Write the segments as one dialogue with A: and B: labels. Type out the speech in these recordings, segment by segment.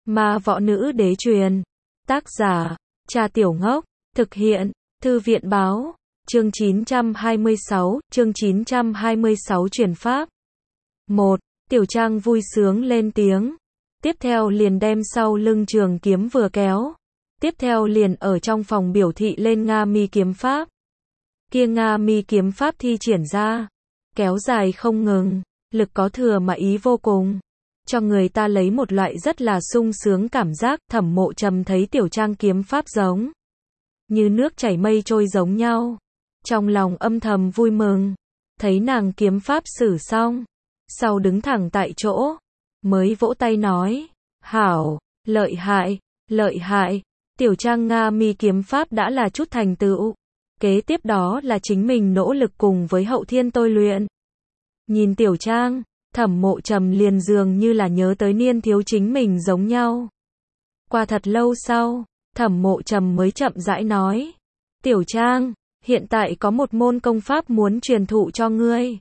A: Ma Võ Nữ Đế truyền. Tác giả, Cha Tiểu Ngốc. Thực hiện, Thư viện Báo. Chương 926, chương 926 truyền pháp. 1. Tiểu Trang vui sướng lên tiếng. Tiếp theo liền đem sau lưng trường kiếm vừa kéo. Tiếp theo liền ở trong phòng biểu thị lên Nga Mi kiếm pháp. Kia Nga Mi kiếm pháp thi triển ra, kéo dài không ngừng, lực có thừa mà ý vô cùng, cho người ta lấy một loại rất là sung sướng cảm giác. Thẩm Mộ Trầm thấy Tiểu Trang kiếm pháp giống như nước chảy mây trôi giống nhau, trong lòng âm thầm vui mừng. Thấy nàng kiếm pháp sử xong, sau đứng thẳng tại chỗ, mới vỗ tay nói, hảo, lợi hại, lợi hại. Tiểu Trang Nga Mi kiếm pháp đã là chút thành tựu, kế tiếp đó là chính mình nỗ lực cùng với hậu thiên tôi luyện. Nhìn Tiểu Trang, Thẩm Mộ Trầm liền dường như là nhớ tới niên thiếu chính mình giống nhau. Qua thật lâu sau, Thẩm Mộ Trầm mới chậm rãi nói, Tiểu Trang, hiện tại có một môn công pháp muốn truyền thụ cho ngươi.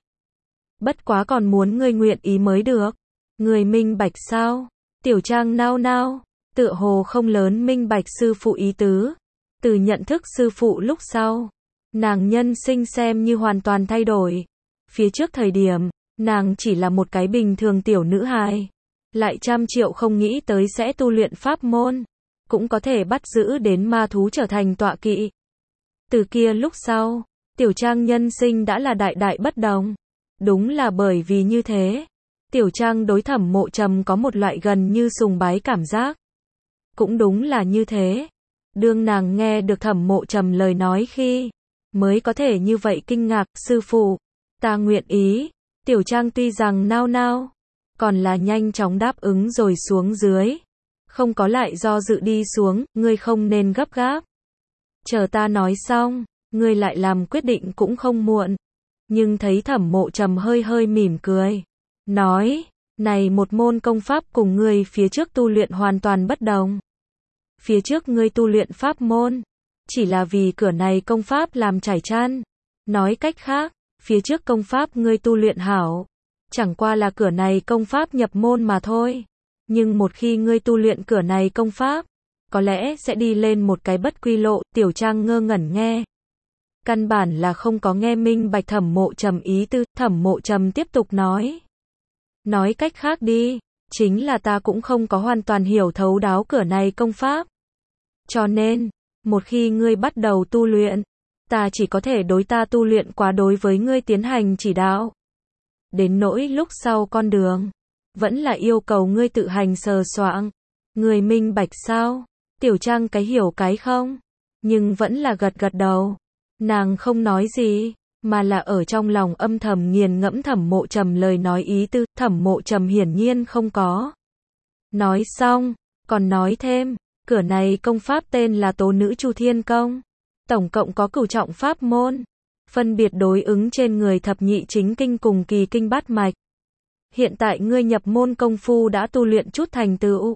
A: Bất quá còn muốn ngươi nguyện ý mới được. Ngươi minh bạch sao? Tiểu Trang nao nao, tựa hồ không lớn minh bạch sư phụ ý tứ. Từ nhận thức sư phụ lúc sau, nàng nhân sinh xem như hoàn toàn thay đổi. Phía trước thời điểm, nàng chỉ là một cái bình thường tiểu nữ hài, lại trăm triệu không nghĩ tới sẽ tu luyện pháp môn, cũng có thể bắt giữ đến ma thú trở thành tọa kỵ. Từ kia lúc sau, Tiểu Trang nhân sinh đã là đại đại bất đồng. Đúng là bởi vì như thế, Tiểu Trang đối Thẩm Mộ Trầm có một loại gần như sùng bái cảm giác. Cũng đúng là như thế, đương nàng nghe được Thẩm Mộ Trầm lời nói khi, mới có thể như vậy kinh ngạc. Sư phụ, ta nguyện ý. Tiểu Trang tuy rằng nao nao, còn là nhanh chóng đáp ứng rồi xuống dưới, không có lại do dự đi xuống. Ngươi không nên gấp gáp, chờ ta nói xong, ngươi lại làm quyết định cũng không muộn. Nhưng thấy Thẩm Mộ Trầm hơi hơi mỉm cười, nói, này một môn công pháp cùng ngươi phía trước tu luyện hoàn toàn bất đồng. Phía trước ngươi tu luyện pháp môn, chỉ là vì cửa này công pháp làm trải chăn. Nói cách khác, phía trước công pháp ngươi tu luyện hảo, chẳng qua là cửa này công pháp nhập môn mà thôi. Nhưng một khi ngươi tu luyện cửa này công pháp, có lẽ sẽ đi lên một cái bất quy lộ. Tiểu Trang ngơ ngẩn nghe, căn bản là không có nghe minh bạch Thẩm Mộ Trầm ý tư. Thẩm Mộ Trầm tiếp tục nói cách khác đi, chính là ta cũng không có hoàn toàn hiểu thấu đáo cửa này công pháp. Cho nên, một khi ngươi bắt đầu tu luyện, ta chỉ có thể đối ta tu luyện quá đối với ngươi tiến hành chỉ đạo. Đến nỗi lúc sau con đường, vẫn là yêu cầu ngươi tự hành sờ soạng. Ngươi minh bạch sao? Tiểu Trang cái hiểu cái không, nhưng vẫn là gật gật đầu. Nàng không nói gì, mà là ở trong lòng âm thầm nghiền ngẫm Thẩm Mộ Trầm lời nói ý tư. Thẩm Mộ Trầm hiển nhiên không có nói xong, còn nói thêm, cửa này công pháp tên là Tố Nữ Chu Thiên Công, tổng cộng có cửu trọng pháp môn, phân biệt đối ứng trên người thập nhị chính kinh cùng kỳ kinh bát mạch. Hiện tại ngươi nhập môn công phu đã tu luyện chút thành tựu,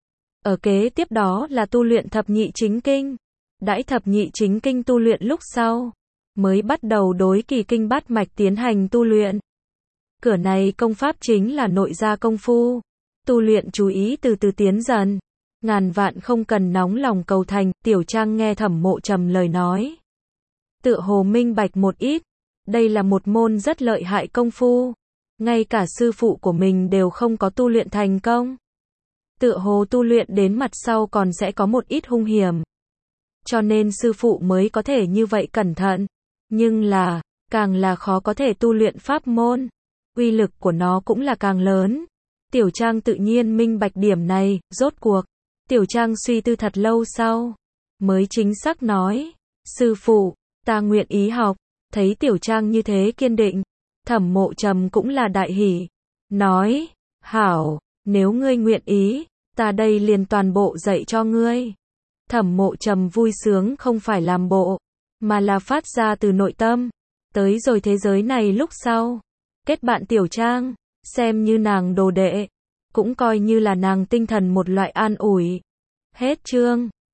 A: ở kế tiếp đó là tu luyện thập nhị chính kinh. Đãi thập nhị chính kinh tu luyện lúc sau, mới bắt đầu đối kỳ kinh bát mạch tiến hành tu luyện. Cửa này công pháp chính là nội gia công phu, tu luyện chú ý từ từ tiến dần, ngàn vạn không cần nóng lòng cầu thành. Tiểu Trang nghe Thẩm Mộ Trầm lời nói, tựa hồ minh bạch một ít. Đây là một môn rất lợi hại công phu, ngay cả sư phụ của mình đều không có tu luyện thành công. Tựa hồ tu luyện đến mặt sau còn sẽ có một ít hung hiểm, cho nên sư phụ mới có thể như vậy cẩn thận. Nhưng là, càng là khó có thể tu luyện pháp môn, uy lực của nó cũng là càng lớn. Tiểu Trang tự nhiên minh bạch điểm này. Rốt cuộc, Tiểu Trang suy tư thật lâu sau, mới chính xác nói, sư phụ, ta nguyện ý học. Thấy Tiểu Trang như thế kiên định, Thẩm Mộ Trầm cũng là đại hỉ, nói, hảo, nếu ngươi nguyện ý, ta đây liền toàn bộ dạy cho ngươi. Thẩm Mộ Trầm vui sướng không phải làm bộ, mà là phát ra từ nội tâm. Tới rồi thế giới này lúc sau, kết bạn Tiểu Trang, xem như nàng đồ đệ, cũng coi như là nàng tinh thần một loại an ủi. Hết chương.